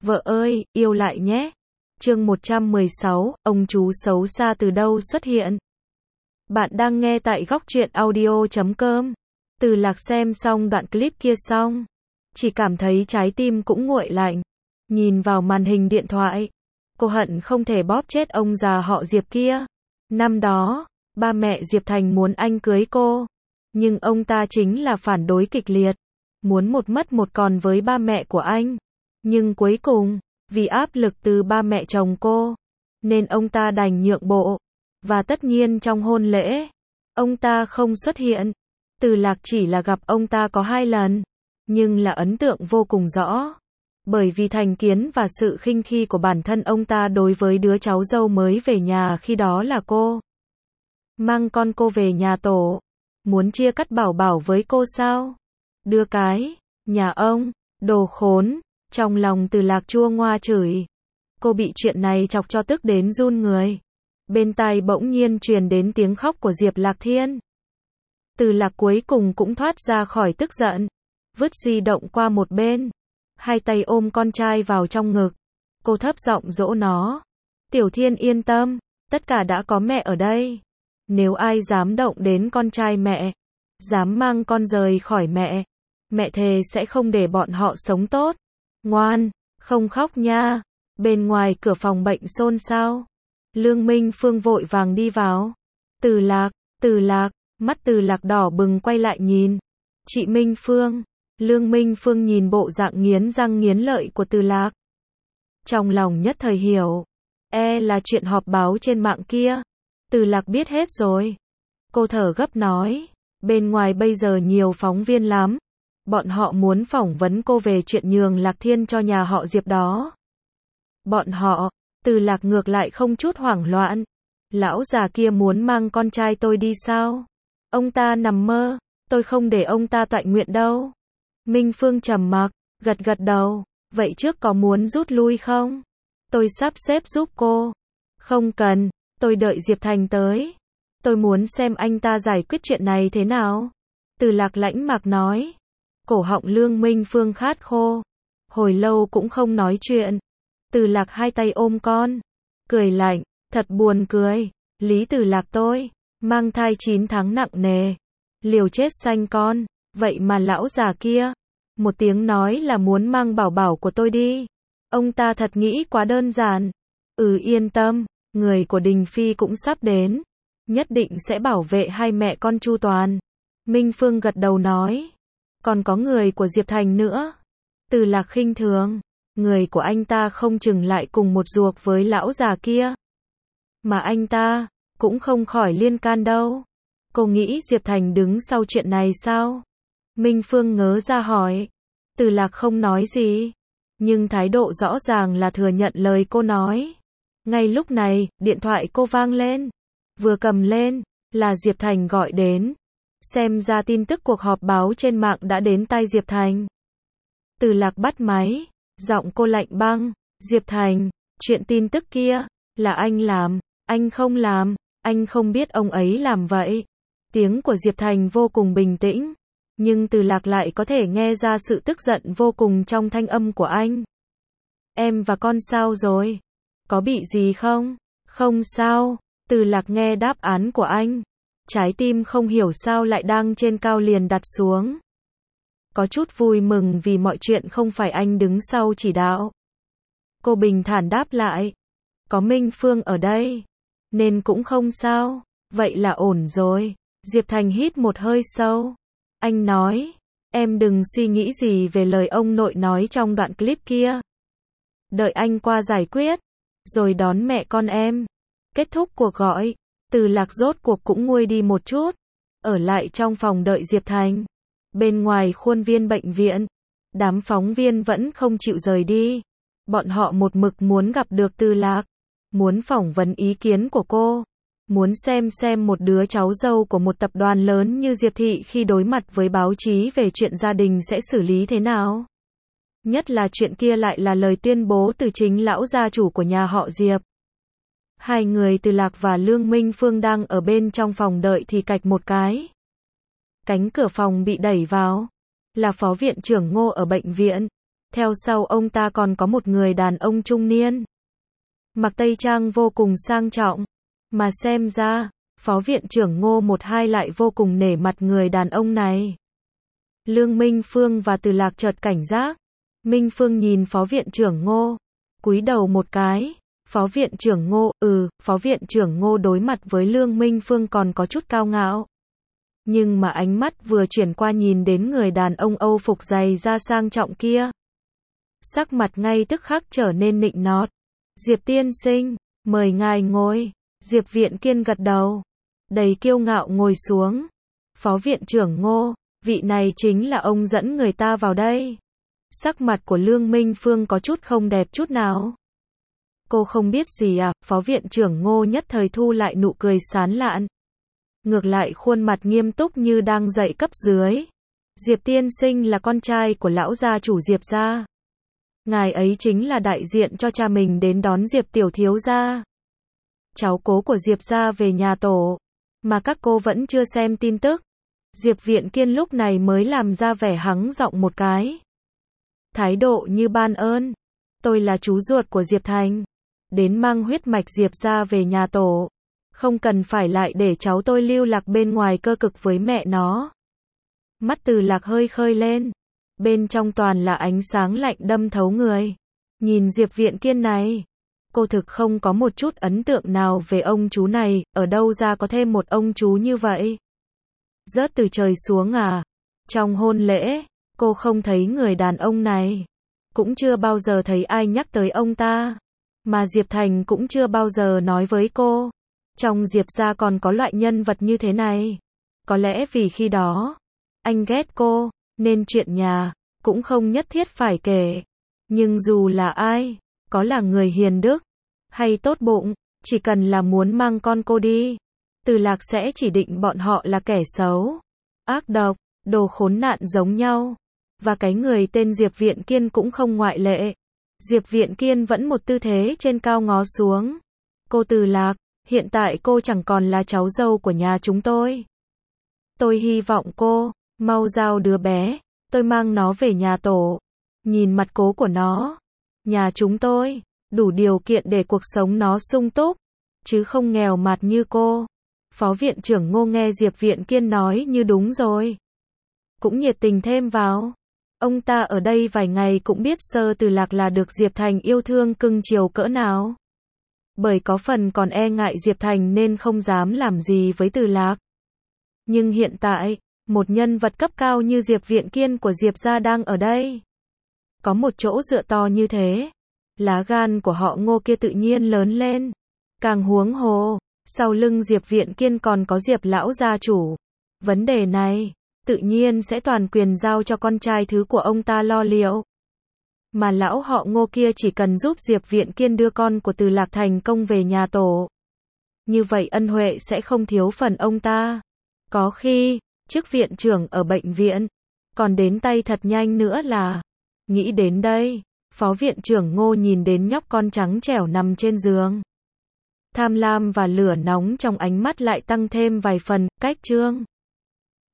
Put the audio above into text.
Vợ ơi, yêu lại nhé. Chương 116, ông chú xấu xa từ đâu xuất hiện? Bạn đang nghe tại góc truyện audio.com. Từ Lạc xem xong đoạn clip kia xong, chỉ cảm thấy trái tim cũng nguội lạnh. Nhìn vào màn hình điện thoại, cô hận không thể bóp chết ông già họ Diệp kia. Năm đó, ba mẹ Diệp Thành muốn anh cưới cô, nhưng ông ta chính là phản đối kịch liệt, muốn một mất một còn với ba mẹ của anh. Nhưng cuối cùng, vì áp lực từ ba mẹ chồng cô, nên ông ta đành nhượng bộ. Và tất nhiên trong hôn lễ, ông ta không xuất hiện. Từ Lạc chỉ là gặp ông ta có 2 lần, nhưng là ấn tượng vô cùng rõ. Bởi vì thành kiến và sự khinh khi của bản thân ông ta đối với đứa cháu dâu mới về nhà khi đó là cô. Mang con cô về nhà tổ, muốn chia cắt Bảo Bảo với cô sao? Đưa cái, nhà ông, đồ khốn. Trong lòng Từ Lạc chua ngoa chửi. Cô bị chuyện này chọc cho tức đến run người. Bên tai bỗng nhiên truyền đến tiếng khóc của Diệp Lạc Thiên. Từ Lạc cuối cùng cũng thoát ra khỏi tức giận, vứt di động qua một bên, 2 tay ôm con trai vào trong ngực. Cô thấp giọng dỗ nó. Tiểu Thiên yên tâm, tất cả đã có mẹ ở đây. Nếu ai dám động đến con trai mẹ, dám mang con rời khỏi mẹ thề sẽ không để bọn họ sống tốt. Ngoan, không khóc nha. Bên ngoài cửa phòng bệnh xôn xao. Lương Minh Phương vội vàng đi vào. Từ Lạc, mắt Từ Lạc đỏ bừng quay lại nhìn. Chị Minh Phương. Lương Minh Phương nhìn bộ dạng nghiến răng nghiến lợi của Từ Lạc. Trong lòng nhất thời hiểu. Là chuyện họp báo trên mạng kia. Từ Lạc biết hết rồi. Cô thở gấp nói. Bên ngoài bây giờ nhiều phóng viên lắm. Bọn họ muốn phỏng vấn cô về chuyện nhường Lạc Thiên cho nhà họ Diệp đó. Bọn họ, Từ Lạc ngược lại không chút hoảng loạn. Lão già kia muốn mang con trai tôi đi sao? Ông ta nằm mơ, tôi không để ông ta toại nguyện đâu. Minh Phương trầm mặc, gật đầu. Vậy trước có muốn rút lui không? Tôi sắp xếp giúp cô. Không cần, tôi đợi Diệp Thành tới. Tôi muốn xem anh ta giải quyết chuyện này thế nào. Từ Lạc lãnh mạc nói. Cổ họng Lương Minh Phương khát khô. Hồi lâu cũng không nói chuyện. Từ Lạc 2 tay ôm con. Cười lạnh, thật buồn cười. Lý Từ Lạc tôi, mang thai 9 tháng nặng nề. Liều chết sanh con. Vậy mà lão già kia, một tiếng nói là muốn mang Bảo Bảo của tôi đi. Ông ta thật nghĩ quá đơn giản. Yên tâm, người của Đình Phi cũng sắp đến. Nhất định sẽ bảo vệ 2 mẹ con chu toàn. Minh Phương gật đầu nói. Còn có người của Diệp Thành nữa. Từ Lạc khinh thường. Người của anh ta không chừng lại cùng một ruột với lão già kia. Mà anh ta cũng không khỏi liên can đâu. Cô nghĩ Diệp Thành đứng sau chuyện này sao? Minh Phương ngớ ra hỏi. Từ Lạc không nói gì, nhưng thái độ rõ ràng là thừa nhận lời cô nói. Ngay lúc này, điện thoại cô vang lên. Vừa cầm lên, là Diệp Thành gọi đến. Xem ra tin tức cuộc họp báo trên mạng đã đến tai Diệp Thành. Từ Lạc bắt máy, giọng cô lạnh băng. Diệp Thành, chuyện tin tức kia, là anh làm, anh không làm, anh không biết ông ấy làm vậy. Tiếng của Diệp Thành vô cùng bình tĩnh, nhưng Từ Lạc lại có thể nghe ra sự tức giận vô cùng trong thanh âm của anh. Em và con sao rồi? Có bị gì không? Không sao. Từ Lạc nghe đáp án của anh. Trái tim không hiểu sao lại đang trên cao liền đặt xuống. Có chút vui mừng vì mọi chuyện không phải anh đứng sau chỉ đạo. Cô bình thản đáp lại. Có Minh Phương ở đây, nên cũng không sao. Vậy là ổn rồi. Diệp Thành hít một hơi sâu. Anh nói, em đừng suy nghĩ gì về lời ông nội nói trong đoạn clip kia. Đợi anh qua giải quyết, rồi đón mẹ con em. Kết thúc cuộc gọi, Từ Lạc rốt cuộc cũng nguôi đi một chút. Ở lại trong phòng đợi Diệp Thành. Bên ngoài khuôn viên bệnh viện, đám phóng viên vẫn không chịu rời đi. Bọn họ một mực muốn gặp được Từ Lạc, muốn phỏng vấn ý kiến của cô, muốn xem một đứa cháu dâu của một tập đoàn lớn như Diệp Thị khi đối mặt với báo chí về chuyện gia đình sẽ xử lý thế nào. Nhất là chuyện kia lại là lời tuyên bố từ chính lão gia chủ của nhà họ Diệp. 2 người Từ Lạc và Lương Minh Phương đang ở bên trong phòng đợi thì cạch một cái. Cánh cửa phòng bị đẩy vào. Là phó viện trưởng Ngô ở bệnh viện. Theo sau ông ta còn có một người đàn ông trung niên. Mặc tây trang vô cùng sang trọng. Mà xem ra, Phó Viện trưởng Ngô một hai lại vô cùng nể mặt người đàn ông này. Lương Minh Phương và Từ Lạc chợt cảnh giác. Minh Phương nhìn Phó Viện trưởng Ngô, cúi đầu một cái. Phó Viện trưởng Ngô, Phó Viện trưởng Ngô đối mặt với Lương Minh Phương còn có chút cao ngạo. Nhưng mà ánh mắt vừa chuyển qua nhìn đến người đàn ông Âu phục dày da sang trọng kia. Sắc mặt ngay tức khắc trở nên nịnh nọt. Diệp tiên sinh, mời ngài ngồi. Diệp Viện Kiên gật đầu, đầy kiêu ngạo ngồi xuống. Phó Viện trưởng Ngô, vị này chính là ông dẫn người ta vào đây. Sắc mặt của Lương Minh Phương có chút không đẹp chút nào. Cô không biết gì à? Phó Viện trưởng Ngô nhất thời thu lại nụ cười sán lạn. Ngược lại khuôn mặt nghiêm túc như đang dạy cấp dưới. Diệp tiên sinh là con trai của lão gia chủ Diệp gia. Ngài ấy chính là đại diện cho cha mình đến đón Diệp tiểu thiếu gia. Cháu cố của Diệp gia về nhà tổ. Mà các cô vẫn chưa xem tin tức. Diệp Viện Kiên lúc này mới làm ra vẻ hắng giọng một cái. Thái độ như ban ơn. Tôi là chú ruột của Diệp Thành. Đến mang huyết mạch Diệp gia về nhà tổ. Không cần phải lại để cháu tôi lưu lạc bên ngoài cơ cực với mẹ nó. Mắt Từ Lạc hơi khơi lên. Bên trong toàn là ánh sáng lạnh đâm thấu người. Nhìn Diệp Viện Kiên này. Cô thực không có một chút ấn tượng nào về ông chú này. Ở đâu ra có thêm một ông chú như vậy? Rớt từ trời xuống à? Trong hôn lễ, cô không thấy người đàn ông này. Cũng chưa bao giờ thấy ai nhắc tới ông ta. Mà Diệp Thành cũng chưa bao giờ nói với cô. Trong Diệp gia còn có loại nhân vật như thế này. Có lẽ vì khi đó, anh ghét cô, nên chuyện nhà, cũng không nhất thiết phải kể. Nhưng dù là ai, có là người hiền đức, hay tốt bụng, chỉ cần là muốn mang con cô đi, Từ Lạc sẽ chỉ định bọn họ là kẻ xấu, ác độc, đồ khốn nạn giống nhau. Và cái người tên Diệp Viện Kiên cũng không ngoại lệ. Diệp Viện Kiên vẫn một tư thế trên cao ngó xuống. Cô Từ Lạc, hiện tại cô chẳng còn là cháu dâu của nhà chúng tôi. Tôi hy vọng cô, mau giao đứa bé, tôi mang nó về nhà tổ. Nhìn mặt cố của nó. Nhà chúng tôi, đủ điều kiện để cuộc sống nó sung túc, chứ không nghèo mạt như cô. Phó Viện trưởng Ngô nghe Diệp Viện Kiên nói như đúng rồi. Cũng nhiệt tình thêm vào. Ông ta ở đây vài ngày cũng biết sơ Từ Lạc là được Diệp Thành yêu thương cưng chiều cỡ nào. Bởi có phần còn e ngại Diệp Thành nên không dám làm gì với Từ Lạc. Nhưng hiện tại, một nhân vật cấp cao như Diệp Viện Kiên của Diệp gia đang ở đây. Có một chỗ dựa to như thế. Lá gan của họ Ngô kia tự nhiên lớn lên. Càng huống hồ, sau lưng Diệp Viện Kiên còn có Diệp lão gia chủ. Vấn đề này, tự nhiên sẽ toàn quyền giao cho con trai thứ của ông ta lo liệu. Mà lão họ Ngô kia chỉ cần giúp Diệp Viện Kiên đưa con của Từ Lạc thành công về nhà tổ. Như vậy ân huệ sẽ không thiếu phần ông ta. Có khi, chức viện trưởng ở bệnh viện, còn đến tay thật nhanh nữa là. Nghĩ đến đây, Phó Viện trưởng Ngô nhìn đến nhóc con trắng trẻo nằm trên giường. Tham lam và lửa nóng trong ánh mắt lại tăng thêm vài phần. Cách chương